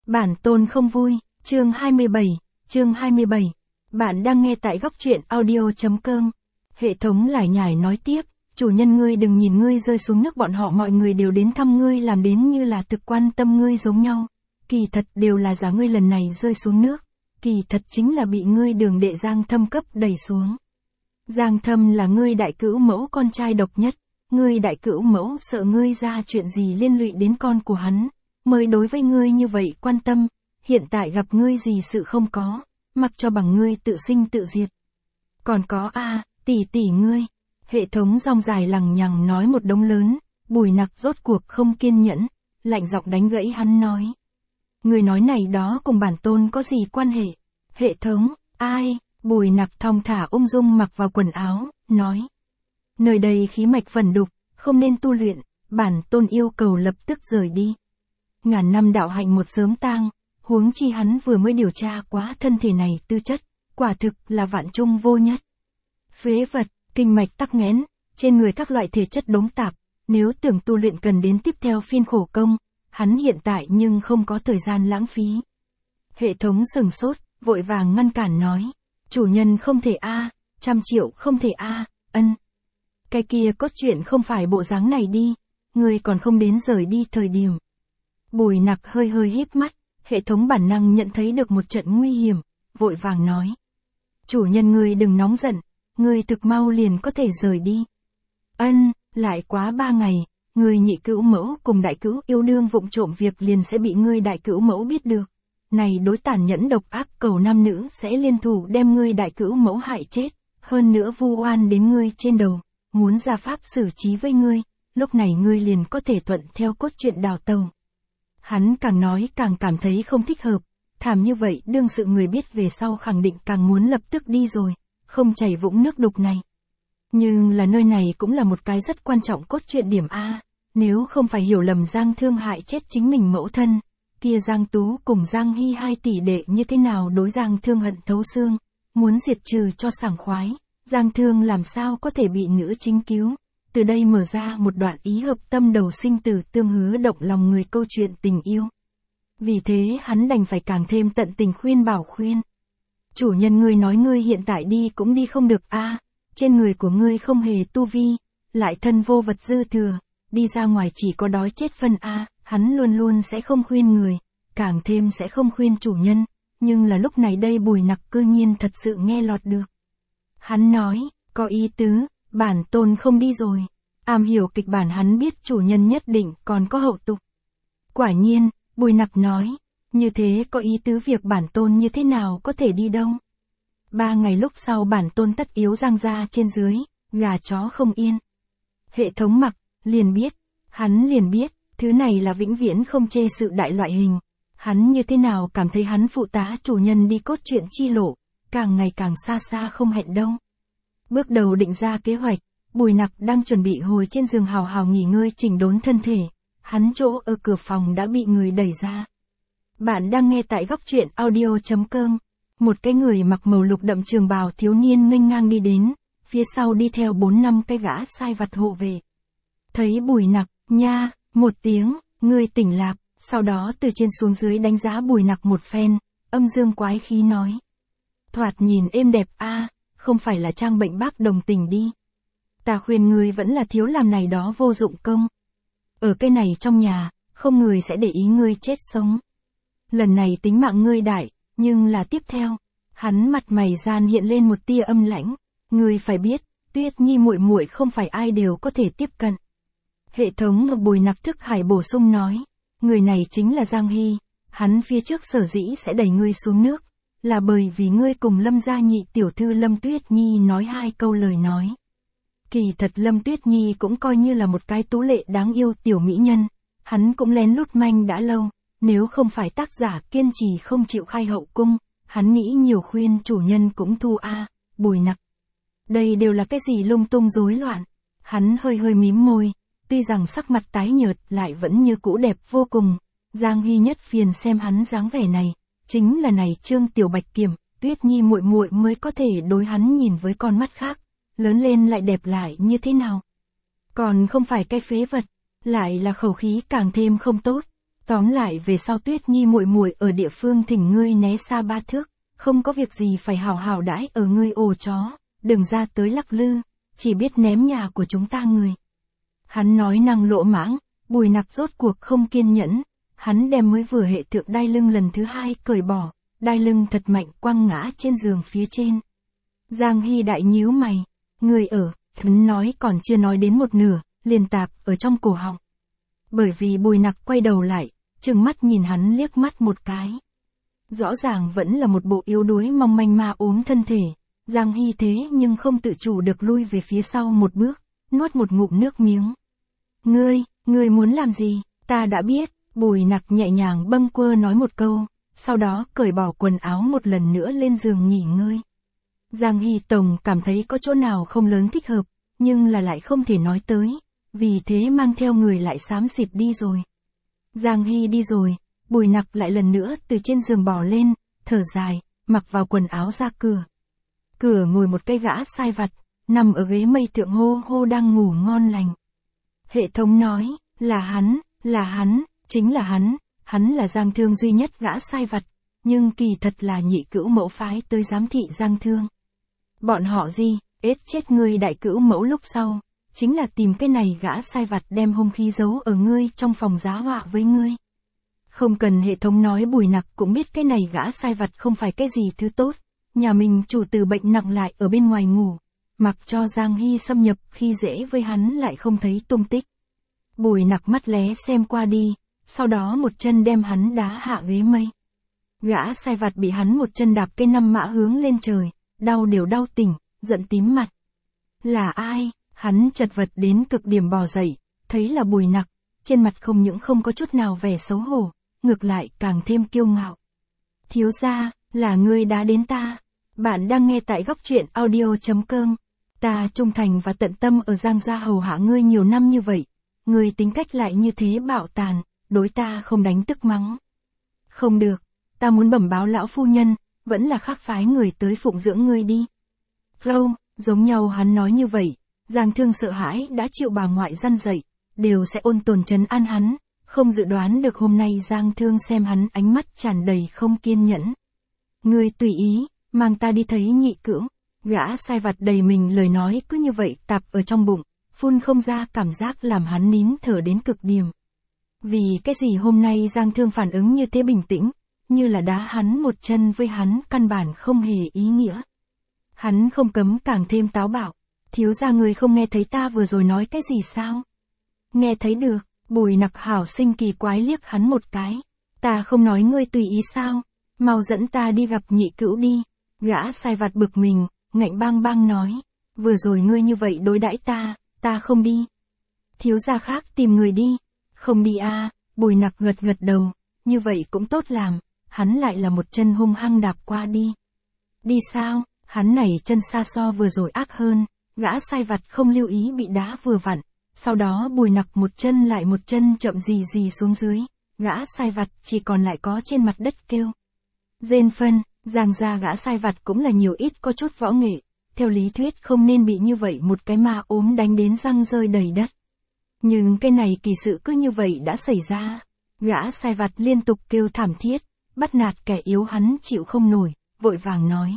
Bản tôn không vui, chương 27. Bạn đang nghe tại góc truyện audio.com. Hệ thống lải nhải nói tiếp, chủ nhân ngươi đừng nhìn ngươi rơi xuống nước, bọn họ mọi người đều đến thăm ngươi làm đến như là thực quan tâm ngươi giống nhau. Kỳ thật đều là giả, ngươi lần này rơi xuống nước, kỳ thật chính là bị ngươi đường đệ Giang Thâm cấp đẩy xuống. Giang Thâm là ngươi đại cữu mẫu con trai độc nhất, ngươi đại cữu mẫu sợ ngươi ra chuyện gì liên lụy đến con của hắn, mới đối với ngươi như vậy quan tâm, hiện tại gặp ngươi gì sự không có, mặc cho bằng ngươi tự sinh tự diệt. Còn có tỷ ngươi, hệ thống rong dài lằng nhằng nói một đống lớn, Bùi Nặc rốt cuộc không kiên nhẫn, lạnh giọng đánh gãy hắn nói. Ngươi nói này đó cùng bản tôn có gì quan hệ? Hệ thống, ai? Bùi Nặc thong thả ung dung mặc vào quần áo, nói. Nơi đây khí mạch vẩn đục, không nên tu luyện, bản tôn yêu cầu lập tức rời đi. Ngàn năm đạo hạnh một sớm tang, huống chi hắn vừa mới điều tra quá thân thể này tư chất, quả thực là vạn trung vô nhất. Phế vật, kinh mạch tắc nghẽn, trên người các loại thể chất đống tạp, nếu tưởng tu luyện cần đến tiếp theo phiên khổ công, hắn hiện tại nhưng không có thời gian lãng phí. Hệ thống sừng sốt, vội vàng ngăn cản nói, chủ nhân không thể trăm triệu không thể ân. Cái kia cốt truyện không phải bộ dáng này đi, người còn không đến rời đi thời điểm. Bùi Nặc hơi híp mắt, hệ thống bản năng nhận thấy được một trận nguy hiểm, vội vàng nói. Chủ nhân ngươi đừng nóng giận, ngươi thực mau liền có thể rời đi. Ân, lại quá 3 ngày, ngươi nhị cữu mẫu cùng đại cữu yêu đương vụng trộm việc liền sẽ bị ngươi đại cữu mẫu biết được. Này đối tàn nhẫn độc ác cầu nam nữ sẽ liên thủ đem ngươi đại cữu mẫu hại chết, hơn nữa vu oan đến ngươi trên đầu, muốn ra pháp xử trí với ngươi, lúc này ngươi liền có thể thuận theo cốt truyện đào tàu. Hắn càng nói càng cảm thấy không thích hợp, thảm như vậy đương sự người biết về sau khẳng định càng muốn lập tức đi rồi, không chảy vũng nước đục này. Nhưng là nơi này cũng là một cái rất quan trọng cốt truyện điểm nếu không phải hiểu lầm Giang Thương hại chết chính mình mẫu thân, kia Giang Tú cùng Giang Hy 2 tỷ đệ như thế nào đối Giang Thương hận thấu xương, muốn diệt trừ cho sảng khoái, Giang Thương làm sao có thể bị nữ chính cứu. Từ đây mở ra một đoạn ý hợp tâm đầu sinh tử tương hứa động lòng người câu chuyện tình yêu. Vì thế hắn đành phải càng thêm tận tình khuyên bảo khuyên. Chủ nhân ngươi nói ngươi hiện tại đi cũng đi không được trên người của ngươi không hề tu vi, lại thân vô vật dư thừa, đi ra ngoài chỉ có đói chết phân hắn luôn luôn sẽ không khuyên người, càng thêm sẽ không khuyên chủ nhân, nhưng là lúc này đây Bùi Nặc cư nhiên thật sự nghe lọt được. Hắn nói, có ý tứ, bản tôn không đi rồi. Am hiểu kịch bản hắn biết chủ nhân nhất định còn có hậu tục. Quả nhiên, Bùi Nặc nói, như thế có ý tứ việc bản tôn như thế nào có thể đi đâu. 3 ngày lúc sau bản tôn tất yếu Giang gia trên dưới, gà chó không yên. Hệ thống mặc, hắn liền biết, thứ này là vĩnh viễn không chê sự đại loại hình. Hắn như thế nào cảm thấy hắn phụ tá chủ nhân đi cốt truyện chi lộ, càng ngày càng xa không hẹn đâu. Bước đầu định ra kế hoạch, Bùi Nặc đang chuẩn bị hồi trên giường hào hào nghỉ ngơi chỉnh đốn thân thể, hắn chỗ ở cửa phòng đã bị người đẩy ra. Bạn đang nghe tại góc truyện audio.com, một cái người mặc màu lục đậm trường bào thiếu niên nghênh ngang đi đến, phía sau đi theo 4-5 cái gã sai vặt hộ về. Thấy Bùi Nặc, nha, một tiếng, ngươi tỉnh lạc, sau đó từ trên xuống dưới đánh giá Bùi Nặc một phen, âm dương quái khí nói. Thoạt nhìn êm đẹp không phải là trang bệnh bác đồng tình đi. Ta khuyên ngươi vẫn là thiếu làm này đó vô dụng công. Ở cái này trong nhà, không người sẽ để ý ngươi chết sống. Lần này tính mạng ngươi đại, nhưng là tiếp theo, hắn mặt mày gian hiện lên một tia âm lãnh, ngươi phải biết, Tuyết Nhi muội muội không phải ai đều có thể tiếp cận. Hệ thống Bùi Nặc thức hải bổ sung nói, người này chính là Giang Hy, hắn phía trước sở dĩ sẽ đẩy ngươi xuống nước, là bởi vì ngươi cùng Lâm gia nhị tiểu thư Lâm Tuyết Nhi nói 2 câu lời nói. Kỳ thật Lâm Tuyết Nhi cũng coi như là một cái tú lệ đáng yêu tiểu mỹ nhân, hắn cũng lén lút manh đã lâu, nếu không phải tác giả kiên trì không chịu khai hậu cung, hắn nghĩ nhiều khuyên chủ nhân cũng thu Bùi Nặc. Đây đều là cái gì lung tung rối loạn, hắn hơi mím môi, tuy rằng sắc mặt tái nhợt lại vẫn như cũ đẹp vô cùng, Giang Hy nhất phiền xem hắn dáng vẻ này, chính là này Trương Tiểu Bạch Kiểm, Tuyết Nhi muội muội mới có thể đối hắn nhìn với con mắt khác. Lớn lên lại đẹp lại như thế nào? Còn không phải cái phế vật, lại là khẩu khí càng thêm không tốt. Tóm lại về sau Tuyết Nhi muội muội ở địa phương thỉnh ngươi né xa 3 thước, không có việc gì phải hào hào đãi ở ngươi ổ chó, đừng ra tới lắc lư, chỉ biết ném nhà của chúng ta người. Hắn nói năng lỗ mãng, Bùi Nặc rốt cuộc không kiên nhẫn, hắn đem mới vừa hệ thượng đai lưng lần thứ 2 cởi bỏ, đai lưng thật mạnh quăng ngã trên giường phía trên. Giang Hy đại nhíu mày, người ở, hắn nói còn chưa nói đến một nửa, liền tạp ở trong cổ họng. Bởi vì Bùi Nặc quay đầu lại, trừng mắt nhìn hắn liếc mắt một cái. Rõ ràng vẫn là một bộ yếu đuối mong manh ma ốm thân thể, Giang Hy thế nhưng không tự chủ được lui về phía sau một bước, nuốt một ngụm nước miếng. Ngươi muốn làm gì, ta đã biết, Bùi Nặc nhẹ nhàng bâng quơ nói một câu, sau đó cởi bỏ quần áo một lần nữa lên giường nghỉ ngơi. Giang Hy tổng cảm thấy có chỗ nào không lớn thích hợp, nhưng là lại không thể nói tới, vì thế mang theo người lại xám xịt đi rồi. Giang Hy đi rồi, Bùi Nặc lại lần nữa từ trên giường bò lên, thở dài, mặc vào quần áo ra cửa. Cửa ngồi một cây gã sai vặt, nằm ở ghế mây thượng hô hô đang ngủ ngon lành. Hệ thống nói, là hắn, chính là hắn là Giang Thương duy nhất gã sai vặt, nhưng kỳ thật là nhị cữu mẫu phái tới giám thị Giang Thương. Bọn họ gì, ết chết ngươi đại cữu mẫu lúc sau, chính là tìm cái này gã sai vặt đem hung khí giấu ở ngươi trong phòng giá họa với ngươi. Không cần hệ thống nói Bùi Nặc cũng biết cái này gã sai vặt không phải cái gì thứ tốt, nhà mình chủ tử bệnh nặng lại ở bên ngoài ngủ, mặc cho Giang Hy xâm nhập khi dễ với hắn lại không thấy tung tích. Bùi Nặc mắt lé xem qua đi, sau đó một chân đem hắn đá hạ ghế mây. Gã sai vặt bị hắn một chân đạp cây 5 mã hướng lên trời, đau tỉnh, giận tím mặt. Là ai? Hắn chật vật đến cực điểm bò dậy, thấy là Bùi Nặc, trên mặt không những không có chút nào vẻ xấu hổ, ngược lại càng thêm kiêu ngạo. Thiếu gia, là ngươi đá đến ta. Bạn đang nghe tại góc truyện audio.com. Ta trung thành và tận tâm ở Giang gia hầu hạ ngươi nhiều năm như vậy, ngươi tính cách lại như thế bạo tàn, đối ta không đánh tức mắng. Không được, ta muốn bẩm báo lão phu nhân, vẫn là khác phái người tới phụng dưỡng ngươi đi. Gâu, giống nhau hắn nói như vậy, Giang Thương sợ hãi đã chịu bà ngoại răn dạy, đều sẽ ôn tồn trấn an hắn, không dự đoán được hôm nay Giang Thương xem hắn ánh mắt tràn đầy không kiên nhẫn. Ngươi tùy ý, mang ta đi thấy nhị cữu. Gã sai vặt đầy mình lời nói cứ như vậy tạp ở trong bụng, phun không ra cảm giác làm hắn nín thở đến cực điểm. Vì cái gì hôm nay Giang Thương phản ứng như thế bình tĩnh, như là đá hắn một chân với hắn căn bản không hề ý nghĩa. Hắn không cấm càng thêm táo bạo, thiếu gia người không nghe thấy ta vừa rồi nói cái gì sao? Nghe thấy được, Bùi Nặc hảo sinh kỳ quái liếc hắn một cái. Ta không nói ngươi tùy ý sao, mau dẫn ta đi gặp nhị cữu đi. Gã sai vặt bực mình, ngạnh bang bang nói, vừa rồi ngươi như vậy đối đãi ta không đi. Thiếu gia khác tìm người đi. Không đi à, Bùi Nặc gật gật đầu, như vậy cũng tốt làm, hắn lại là một chân hung hăng đạp qua đi. Đi sao, hắn này chân xa so vừa rồi ác hơn, gã sai vặt không lưu ý bị đá vừa vặn, sau đó Bùi Nặc một chân lại một chân chậm gì xuống dưới, gã sai vặt chỉ còn lại có trên mặt đất kêu. Rên phân, Giang gia gã sai vặt cũng là nhiều ít có chút võ nghệ, theo lý thuyết không nên bị như vậy một cái ma ốm đánh đến răng rơi đầy đất. Nhưng cái này kỳ sự cứ như vậy đã xảy ra, gã sai vặt liên tục kêu thảm thiết, bắt nạt kẻ yếu hắn chịu không nổi, vội vàng nói.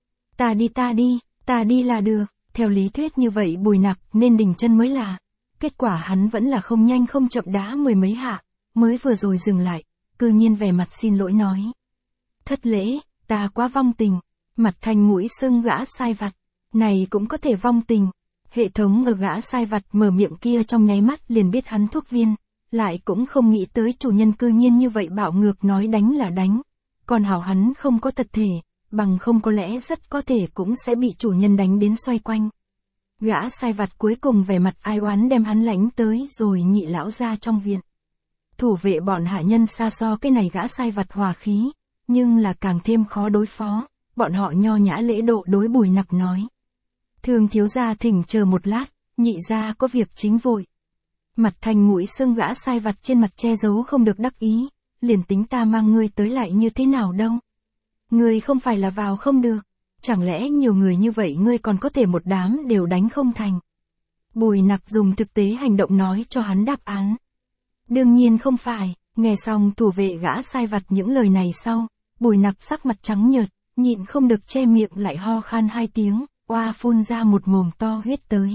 Ta đi là được, theo lý thuyết như vậy Bùi Nặc nên đình chân mới là. Kết quả hắn vẫn là không nhanh không chậm đá mười mấy hạ, mới vừa rồi dừng lại, cư nhiên vẻ mặt xin lỗi nói. Thất lễ, ta quá vong tình, mặt thành mũi sưng gã sai vặt, này cũng có thể vong tình. Hệ thống ở gã sai vặt mở miệng kia trong nháy mắt liền biết hắn thuốc viên, lại cũng không nghĩ tới chủ nhân cư nhiên như vậy bạo ngược nói đánh là đánh. Còn hảo hắn không có tật thể, bằng không có lẽ rất có thể cũng sẽ bị chủ nhân đánh đến xoay quanh. Gã sai vặt cuối cùng vẻ mặt ai oán đem hắn lãnh tới rồi nhị lão ra trong viện. Thủ vệ bọn hạ nhân xa so cái này gã sai vặt hòa khí, nhưng là càng thêm khó đối phó, bọn họ nho nhã lễ độ đối Bùi Nặc nói. Thường thiếu gia thỉnh chờ một lát, nhị gia có việc chính vội. Mặt thành mũi sưng gã sai vặt trên mặt che giấu không được đắc ý, liền tính ta mang ngươi tới lại như thế nào đâu. Ngươi không phải là vào không được, chẳng lẽ nhiều người như vậy ngươi còn có thể một đám đều đánh không thành. Bùi Nặc dùng thực tế hành động nói cho hắn đáp án. Đương nhiên không phải, Nghe xong thủ vệ gã sai vặt những lời này sau, Bùi Nặc sắc mặt trắng nhợt, nhịn không được che miệng lại ho khan 2 tiếng, oa phun ra một mồm to huyết tới.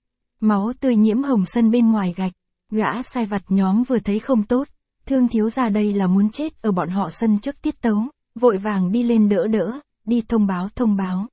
Máu tươi nhiễm hồng sân bên ngoài gạch, gã sai vặt nhóm vừa thấy không tốt, Thương thiếu gia đây là muốn chết ở bọn họ sân trước tiết tấu, vội vàng đi lên đỡ, đi thông báo.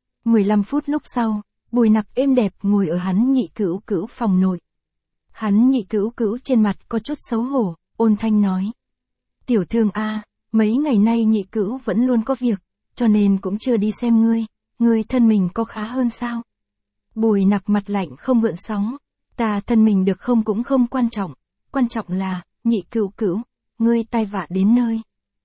15 phút lúc sau, Bùi Nặc êm đẹp ngồi ở hắn nhị cữu phòng nội. Hắn nhị cữu trên mặt có chút xấu hổ, ôn thanh nói. Tiểu Thương a, mấy ngày nay nhị cữu vẫn luôn có việc, cho nên cũng chưa đi xem ngươi thân mình có khá hơn sao? Bùi Nặc mặt lạnh không gợn sóng, ta thân mình được không cũng không quan trọng là, nhị cữu, ngươi tai vạ đến nơi.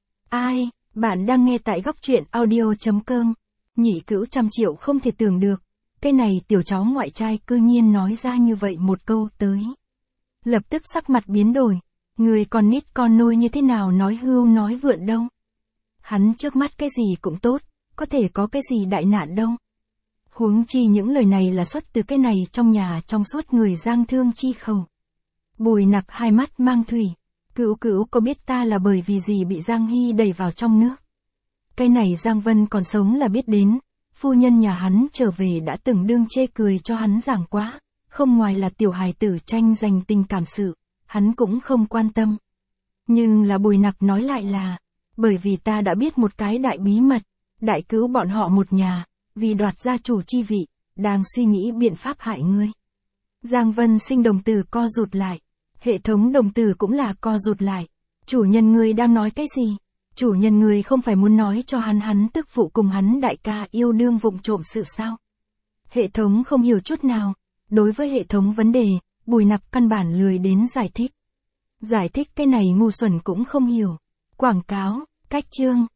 Ai, bạn đang nghe tại góc truyện audio.com, nhị cữu trăm triệu không thể tưởng được, cái này tiểu cháu ngoại trai cư nhiên nói ra như vậy một câu tới. Lập tức sắc mặt biến đổi, người còn nít con nôi như thế nào nói hưu nói vượn đâu. Hắn trước mắt cái gì cũng tốt, có thể có cái gì đại nạn đâu. Huống chi những lời này là xuất từ cái này trong nhà trong suốt người Giang Thương chi khẩu. Bùi Nặc hai mắt mang thủy, cữu có biết ta là bởi vì gì bị Giang Hy đẩy vào trong nước. Cái này Giang Vân còn sống là biết đến, phu nhân nhà hắn trở về đã từng đương chê cười cho hắn giảng quá, không ngoài là tiểu hài tử tranh giành tình cảm sự, hắn cũng không quan tâm. Nhưng là Bùi Nặc nói lại là, bởi vì ta đã biết một cái đại bí mật, đại cứu bọn họ một nhà, vì đoạt gia chủ chi vị, đang suy nghĩ biện pháp hại ngươi. Giang Vân Sinh đồng tử co rụt lại, hệ thống đồng tử cũng là co rụt lại. Chủ nhân ngươi đang nói cái gì? Chủ nhân ngươi không phải muốn nói cho hắn tức phụ cùng hắn đại ca yêu đương vụng trộm sự sao? Hệ thống không hiểu chút nào. Đối với hệ thống vấn đề, Bùi Nặc căn bản lười đến giải thích. Giải thích cái này ngu xuẩn cũng không hiểu. Quảng cáo, cách chương.